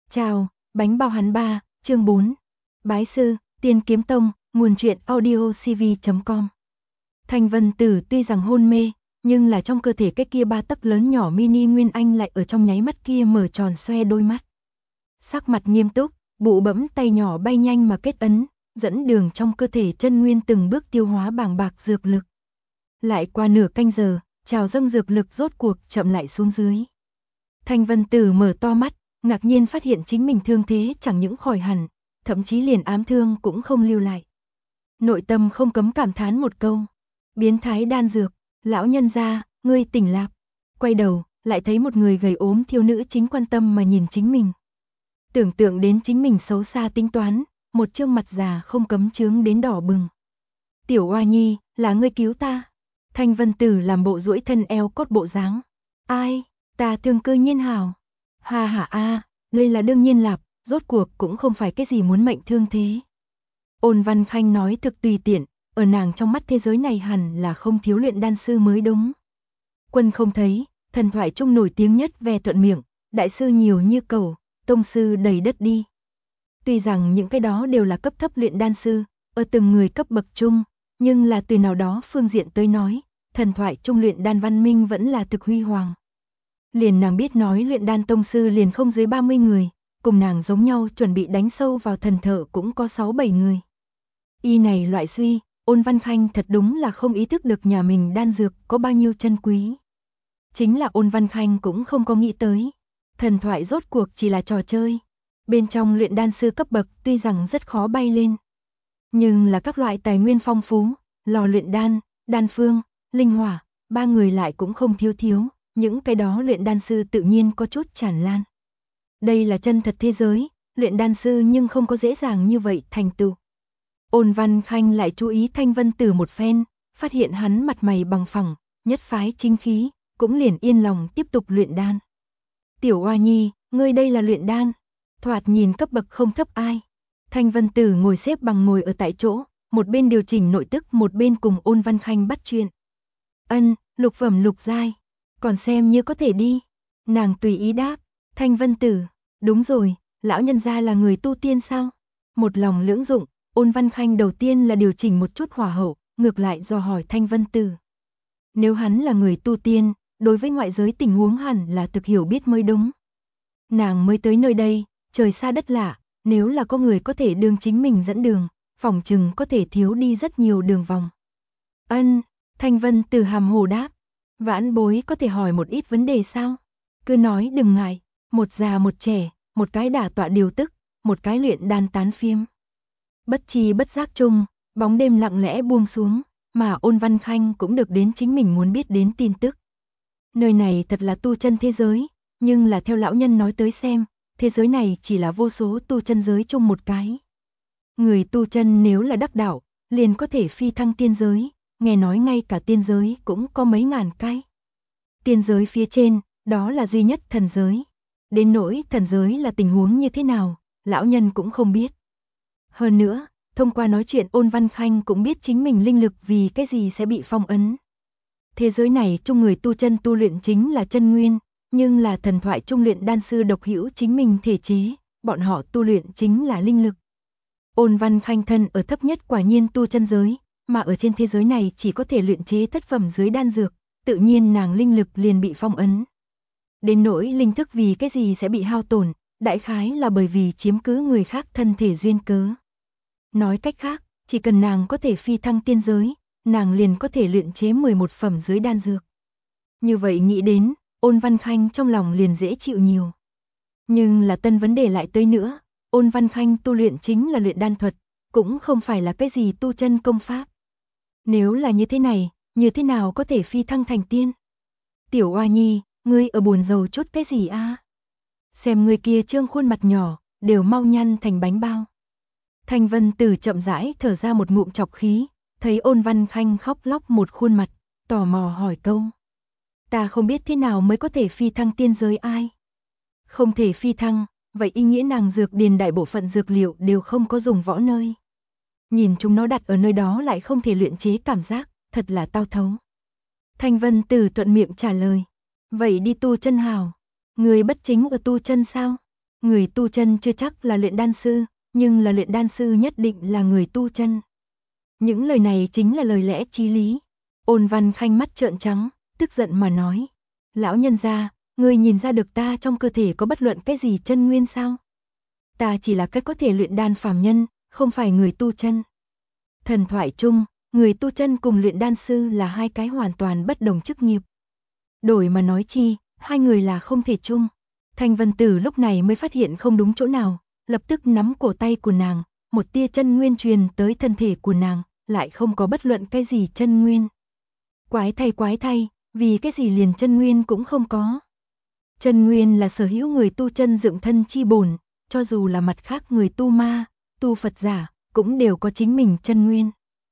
Chào, bánh bao hắn ba, chương 4. Bái sư, Tiên Kiếm Tông, nguồn truyện audio cv.com. Thanh Vân Tử tuy rằng hôn mê, nhưng là trong cơ thể cái kia 3 tấc lớn nhỏ mini Nguyên Anh lại ở trong nháy mắt kia mở tròn xoe đôi mắt. Sắc mặt nghiêm túc, bụ bẫm tay nhỏ bay nhanh mà kết ấn, dẫn đường trong cơ thể chân nguyên từng bước tiêu hóa bàng bạc dược lực. Lại qua nửa canh giờ, trào dâng dược lực rốt cuộc chậm lại xuống dưới. Thanh Vân Tử mở to mắt, ngạc nhiên phát hiện chính mình thương thế chẳng những khỏi hẳn, thậm chí liền ám thương cũng không lưu lại. Nội tâm không cấm cảm thán một câu, biến thái đan dược, lão nhân gia, ngươi tỉnh lạp. Quay đầu, lại thấy một người gầy ốm thiếu nữ chính quan tâm mà nhìn chính mình. Tưởng tượng đến chính mình xấu xa tính toán, một trương mặt già không cấm chướng đến đỏ bừng. Tiểu Oa Nhi, là ngươi cứu ta. Thanh Vân Tử làm bộ duỗi thân eo cốt bộ dáng. Ai, ta thương cơ nhiên hảo. Ha ha a, đây là đương nhiên lạp, rốt cuộc cũng không phải cái gì muốn mệnh thương thế. Ôn Văn Khanh nói thực tùy tiện, ở nàng trong mắt thế giới này hẳn là không thiếu luyện đan sư mới đúng. Quân không thấy, thần thoại trung nổi tiếng nhất về thuận miệng, đại sư nhiều như cầu, tông sư đầy đất đi. Tuy rằng những cái đó đều là cấp thấp luyện đan sư, ở từng người cấp bậc trung, nhưng là từ nào đó phương diện tới nói, thần thoại trung luyện đan văn minh vẫn là thực huy hoàng. Liền nàng biết nói luyện đan tông sư liền không dưới 30 người, cùng nàng giống nhau chuẩn bị đánh sâu vào thần thợ cũng có 6-7 người. Y này loại suy, Ôn Văn Khanh thật đúng là không ý thức được nhà mình đan dược có bao nhiêu chân quý. Chính là Ôn Văn Khanh cũng không có nghĩ tới, thần thoại rốt cuộc chỉ là trò chơi. Bên trong luyện đan sư cấp bậc tuy rằng rất khó bay lên, nhưng là các loại tài nguyên phong phú, lò luyện đan, đan phương, linh hỏa, ba người lại cũng không thiếu, những cái đó luyện đan sư tự nhiên có chút tràn lan. Đây là chân thật thế giới, luyện đan sư nhưng không có dễ dàng như vậy thành tựu. Ôn Văn Khanh lại chú ý Thanh Vân Tử một phen, phát hiện hắn mặt mày bằng phẳng, nhất phái chính khí, cũng liền yên lòng tiếp tục luyện đan. Tiểu Oa Nhi, ngươi đây là luyện đan, thoạt nhìn cấp bậc không thấp ai. Thanh Vân Tử ngồi xếp bằng ngồi ở tại chỗ, một bên điều chỉnh nội tức một bên cùng Ôn Văn Khanh bắt chuyện. Ân, lục phẩm lục giai, còn xem như có thể đi. Nàng tùy ý đáp, Thanh Vân Tử, đúng rồi, lão nhân gia là người tu tiên sao? Một lòng lưỡng dụng, Ôn Văn Khanh đầu tiên là điều chỉnh một chút hỏa hậu, ngược lại dò hỏi Thanh Vân Tử. Nếu hắn là người tu tiên, đối với ngoại giới tình huống hẳn là thực hiểu biết mới đúng. Nàng mới tới nơi đây, trời xa đất lạ, nếu là có người có thể đương chính mình dẫn đường, phỏng chừng có thể thiếu đi rất nhiều đường vòng. Ân, Thanh Vân Tử hàm hồ đáp, vãn bối có thể hỏi một ít vấn đề sao? Cứ nói đừng ngại, một già một trẻ, một cái đả tọa điều tức, một cái luyện đan tán phiêm. Bất chi bất giác chung, bóng đêm lặng lẽ buông xuống, mà Ôn Văn Khanh cũng được đến chính mình muốn biết đến tin tức. Nơi này thật là tu chân thế giới, nhưng là theo lão nhân nói tới xem, thế giới này chỉ là vô số tu chân giới chung một cái. Người tu chân nếu là đắc đạo, liền có thể phi thăng tiên giới, nghe nói ngay cả tiên giới cũng có mấy ngàn cái. Tiên giới phía trên, đó là duy nhất thần giới. Đến nỗi thần giới là tình huống như thế nào, lão nhân cũng không biết. Hơn nữa, thông qua nói chuyện Ôn Văn Khanh cũng biết chính mình linh lực vì cái gì sẽ bị phong ấn. Thế giới này chung người tu chân tu luyện chính là chân nguyên, nhưng là thần thoại trung luyện đan sư độc hữu chính mình thể chế, bọn họ tu luyện chính là linh lực. Ôn Văn Khanh thân ở thấp nhất quả nhiên tu chân giới, mà ở trên thế giới này chỉ có thể luyện chế thất phẩm dưới đan dược, tự nhiên nàng linh lực liền bị phong ấn. Đến nỗi linh thức vì cái gì sẽ bị hao tổn, đại khái là bởi vì chiếm cứ người khác thân thể duyên cớ. Nói cách khác, chỉ cần nàng có thể phi thăng tiên giới, nàng liền có thể luyện chế 11 phẩm dưới đan dược. Như vậy nghĩ đến, Ôn Văn Khanh trong lòng liền dễ chịu nhiều. Nhưng là tân vấn đề lại tới nữa, Ôn Văn Khanh tu luyện chính là luyện đan thuật, cũng không phải là cái gì tu chân công pháp. Nếu là như thế này, như thế nào có thể phi thăng thành tiên? Tiểu Oa Nhi, ngươi ở buồn rầu chút cái gì a? Xem người kia trương khuôn mặt nhỏ, đều mau nhăn thành bánh bao. Thanh Vân Tử chậm rãi thở ra một ngụm trọc khí, thấy Ôn Văn Khanh khóc lóc một khuôn mặt, tò mò hỏi câu. Ta không biết thế nào mới có thể phi thăng tiên giới ai? Không thể phi thăng, vậy ý nghĩa nàng dược điền đại bộ phận dược liệu đều không có dùng võ nơi. Nhìn chúng nó đặt ở nơi đó lại không thể luyện chế cảm giác, thật là tao thấu. Thanh Vân Tử thuận miệng trả lời. Vậy đi tu chân hào, người bất chính ở tu chân sao? Người tu chân chưa chắc là luyện đan sư, nhưng là luyện đan sư nhất định là người tu chân. Những lời này chính là lời lẽ chí lý. Ôn Văn Khanh mắt trợn trắng, tức giận mà nói. Lão nhân gia, ngươi nhìn ra được ta trong cơ thể có bất luận cái gì chân nguyên sao? Ta chỉ là cái có thể luyện đan phàm nhân, không phải người tu chân. Thần thoại chung, người tu chân cùng luyện đan sư là hai cái hoàn toàn bất đồng chức nghiệp. Đổi mà nói chi, hai người là không thể chung. Thanh Vân Tử lúc này mới phát hiện không đúng chỗ nào, lập tức nắm cổ tay của nàng, một tia chân nguyên truyền tới thân thể của nàng, lại không có bất luận cái gì chân nguyên. Quái thay, vì cái gì liền chân nguyên cũng không có. Chân nguyên là sở hữu người tu chân dựng thân chi bổn, cho dù là mặt khác người tu ma, tu Phật giả, cũng đều có chính mình chân nguyên.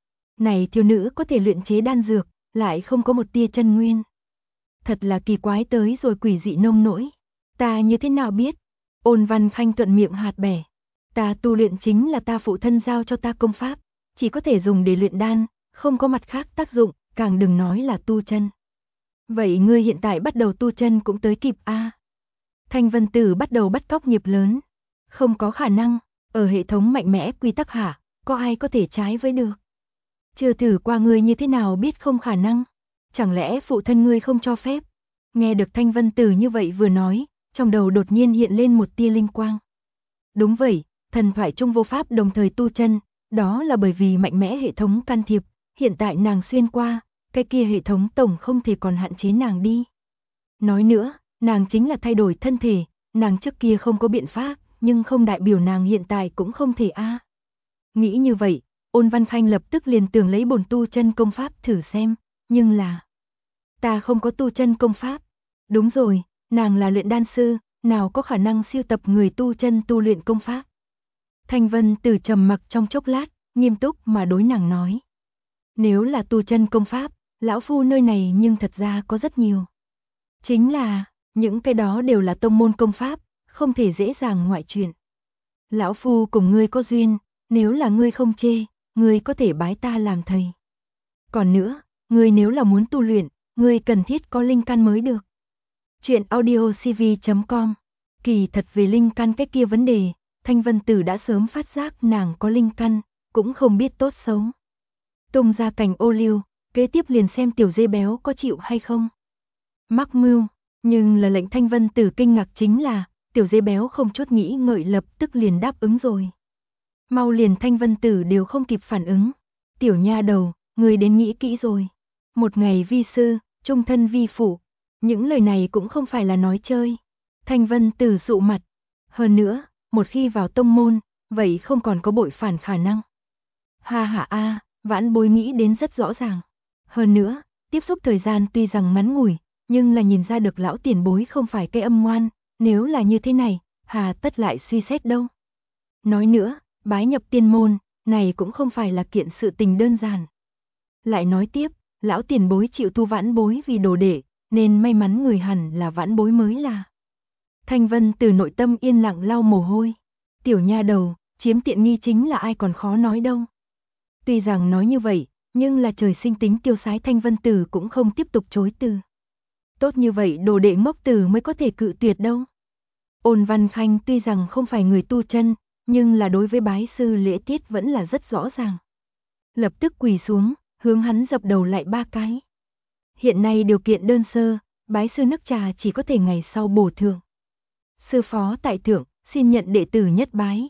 Này thiếu nữ có thể luyện chế đan dược, lại không có một tia chân nguyên. Thật là kỳ quái tới rồi quỷ dị nông nỗi. Ta như thế nào biết? Ôn Văn Khanh thuận miệng hạt bẻ. Ta tu luyện chính là ta phụ thân giao cho ta công pháp, chỉ có thể dùng để luyện đan, không có mặt khác tác dụng, càng đừng nói là tu chân. Vậy ngươi hiện tại bắt đầu tu chân cũng tới kịp a? Thanh Vân Tử bắt đầu bắt cóc nghiệp lớn. Không có khả năng, ở hệ thống mạnh mẽ quy tắc hạ, có ai có thể trái với được? Chưa thử qua ngươi như thế nào biết không khả năng? Chẳng lẽ phụ thân ngươi không cho phép? Nghe được Thanh Vân Tử như vậy vừa nói, trong đầu đột nhiên hiện lên một tia linh quang. Đúng vậy, thần thoại trung vô pháp đồng thời tu chân, đó là bởi vì mạnh mẽ hệ thống can thiệp, hiện tại nàng xuyên qua, cái kia hệ thống tổng không thể còn hạn chế nàng đi. Nói nữa, nàng chính là thay đổi thân thể, nàng trước kia không có biện pháp, nhưng không đại biểu nàng hiện tại cũng không thể a. Nghĩ như vậy, Ôn Văn Khanh lập tức liền tưởng lấy bổn tu chân công pháp thử xem, nhưng là ta không có tu chân công pháp. Đúng rồi, nàng là luyện đan sư, nào có khả năng siêu tập người tu chân tu luyện công pháp. Thanh Vân Tử trầm mặc trong chốc lát, nghiêm túc mà đối nàng nói. Nếu là tu chân công pháp, lão phu nơi này nhưng thật ra có rất nhiều. Chính là, những cái đó đều là tông môn công pháp, không thể dễ dàng ngoại truyền. Lão phu cùng ngươi có duyên, nếu là ngươi không chê, ngươi có thể bái ta làm thầy. Còn nữa, ngươi nếu là muốn tu luyện, ngươi cần thiết có linh căn mới được. Chuyện audiocv.com. Kỳ thật về linh căn cái kia vấn đề, Thanh Vân Tử đã sớm phát giác nàng có linh căn, cũng không biết tốt xấu. Tung ra cành ô liu, kế tiếp liền xem tiểu dê béo có chịu hay không. Mắc mưu, nhưng là lệnh Thanh Vân Tử kinh ngạc chính là, tiểu dê béo không chút nghĩ ngợi lập tức liền đáp ứng rồi. Mau liền Thanh Vân Tử đều không kịp phản ứng. Tiểu nha đầu, người đến nghĩ kỹ rồi. Một ngày vi sư, trung thân vi phụ. Những lời này cũng không phải là nói chơi. Thanh Vân Tử dụ mặt. Hơn nữa, một khi vào tông môn, vậy không còn có bội phản khả năng. Ha ha a, vãn bối nghĩ đến rất rõ ràng. Hơn nữa, tiếp xúc thời gian tuy rằng ngắn ngủi, nhưng là nhìn ra được lão tiền bối không phải cái âm ngoan, nếu là như thế này, hà tất lại suy xét đâu. Nói nữa, bái nhập tiên môn, này cũng không phải là kiện sự tình đơn giản. Lại nói tiếp, lão tiền bối chịu thu vãn bối vì đồ đệ, nên may mắn người hẳn là vãn bối mới là. Thanh Vân từ nội tâm yên lặng lau mồ hôi. Tiểu nha đầu, chiếm tiện nghi chính là ai còn khó nói đâu. Tuy rằng nói như vậy, nhưng là trời sinh tính tiêu sái Thanh Vân Tử cũng không tiếp tục chối từ. Tốt như vậy đồ đệ ngốc tử mới có thể cự tuyệt đâu. Ôn Văn Khanh tuy rằng không phải người tu chân, nhưng là đối với bái sư lễ tiết vẫn là rất rõ ràng. Lập tức quỳ xuống, hướng hắn dập đầu lại 3 cái. Hiện nay điều kiện đơn sơ, bái sư nước trà chỉ có thể ngày sau bổ thượng. Sư phó tại thượng, xin nhận đệ tử nhất bái.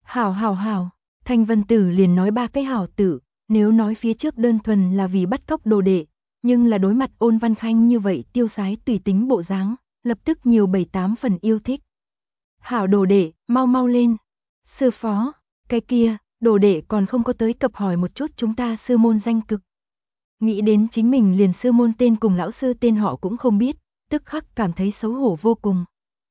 Hảo, Thanh Vân Tử liền nói 3 cái hảo tử, nếu nói phía trước đơn thuần là vì bắt cóc đồ đệ, nhưng là đối mặt Ôn Văn Khanh như vậy tiêu sái tùy tính bộ dáng, lập tức nhiều 7-8 phần yêu thích. Hảo đồ đệ, mau lên. Sư phó, cái kia, đồ đệ còn không có tới cập hỏi một chút chúng ta sư môn danh cực. Nghĩ đến chính mình liền sư môn tên cùng lão sư tên họ cũng không biết, tức khắc cảm thấy xấu hổ vô cùng.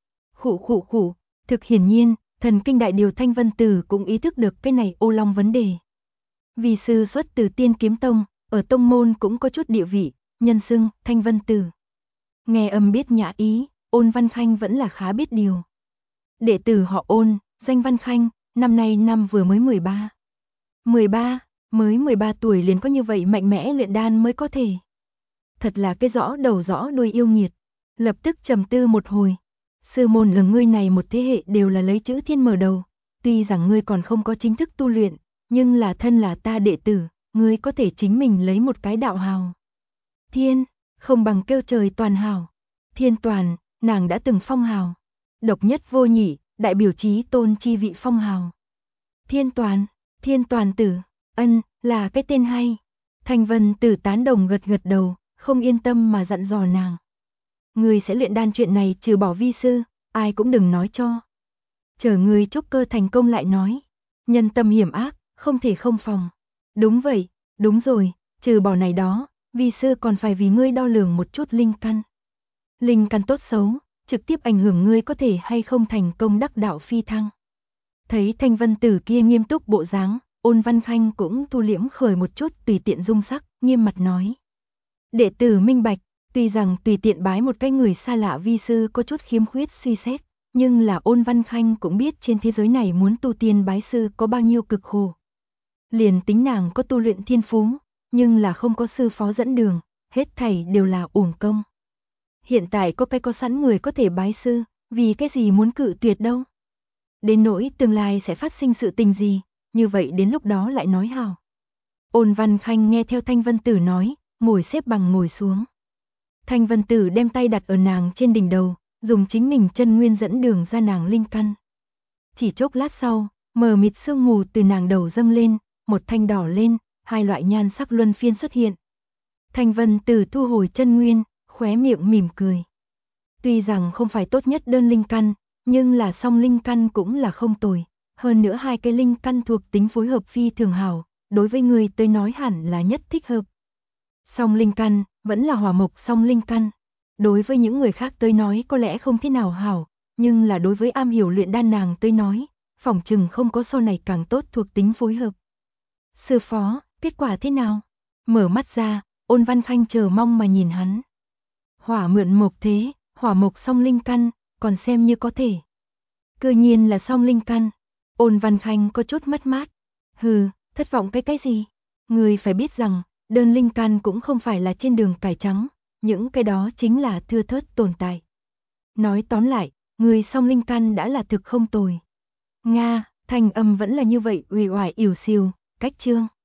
Khụ, thực hiển nhiên, thần kinh đại điều Thanh Vân Tử cũng ý thức được cái này ô long vấn đề. Vì sư xuất từ Tiên Kiếm Tông, ở tông môn cũng có chút địa vị, nhân xưng Thanh Vân Tử. Nghe âm biết nhã ý, Ôn Văn Khanh vẫn là khá biết điều. Đệ tử họ Ôn, danh Văn Khanh, năm nay năm vừa mới 13. 13, mới 13 tuổi liền có như vậy mạnh mẽ luyện đan mới có thể. Thật là cái rõ đầu rõ đuôi yêu nghiệt. Lập tức trầm tư một hồi. Sư môn ở ngươi này một thế hệ đều là lấy chữ thiên mở đầu, tuy rằng ngươi còn không có chính thức tu luyện, nhưng là thân là ta đệ tử, ngươi có thể chính mình lấy một cái đạo hào. Thiên, không bằng kêu trời toàn hào. Thiên toàn, nàng đã từng phong hào. Độc nhất vô nhị, đại biểu chí tôn chi vị phong hào. Thiên toàn tử, là cái tên hay. Thanh Vân Tử tán đồng gật gật đầu, không yên tâm mà dặn dò nàng. Ngươi sẽ luyện đan chuyện này trừ bỏ vi sư, ai cũng đừng nói cho. Chờ ngươi trúc cơ thành công lại nói. Nhân tâm hiểm ác, không thể không phòng. Đúng vậy, đúng rồi, trừ bỏ này đó, vi sư còn phải vì ngươi đo lường một chút linh căn. Linh căn tốt xấu, trực tiếp ảnh hưởng ngươi có thể hay không thành công đắc đạo phi thăng. Thấy Thanh Vân Tử kia nghiêm túc bộ dáng, Ôn Văn Khanh cũng thu liễm khởi một chút tùy tiện dung sắc, nghiêm mặt nói. Đệ tử minh bạch, tuy rằng tùy tiện bái một cái người xa lạ vi sư có chút khiếm khuyết suy xét, nhưng là Ôn Văn Khanh cũng biết trên thế giới này muốn tu tiên bái sư có bao nhiêu cực khổ. Liền tính nàng có tu luyện thiên phú, nhưng là không có sư phó dẫn đường, hết thảy đều là uổng công. Hiện tại có sẵn người có thể bái sư, vì cái gì muốn cự tuyệt đâu. Đến nỗi tương lai sẽ phát sinh sự tình gì, như vậy đến lúc đó lại nói hào. Ôn Văn Khanh nghe theo Thanh Vân Tử nói, ngồi xếp bằng ngồi xuống. Thanh Vân Tử đem tay đặt ở nàng trên đỉnh đầu, dùng chính mình chân nguyên dẫn đường ra nàng linh căn. Chỉ chốc lát sau, mờ mịt sương mù từ nàng đầu dâng lên, một thanh đỏ lên, hai loại nhan sắc luân phiên xuất hiện. Thanh Vân Tử thu hồi chân nguyên, khóe miệng mỉm cười. Tuy rằng không phải tốt nhất đơn linh căn, nhưng là song linh căn cũng là không tồi. Hơn nữa hai cái linh căn thuộc tính phối hợp phi thường hảo, đối với người tới nói hẳn là nhất thích hợp. Song linh căn, vẫn là hỏa mộc song linh căn. Đối với những người khác tới nói có lẽ không thế nào hảo, nhưng là đối với am hiểu luyện đan nàng tới nói, phỏng chừng không có so này càng tốt thuộc tính phối hợp. Sư phó, kết quả thế nào? Mở mắt ra, Ôn Văn Khanh chờ mong mà nhìn hắn. Hỏa mượn mộc thế, hỏa mộc song linh căn, còn xem như có thể. Cư nhiên là song linh căn. Ôn Văn Khanh có chút mất mát. Hừ, thất vọng cái gì? Người phải biết rằng, đơn linh căn cũng không phải là trên đường cải trắng, những cái đó chính là thưa thớt tồn tại. Nói tóm lại, người song linh căn đã là thực không tồi. Nga, thanh âm vẫn là như vậy uể oải ỉu xìu, cách chương.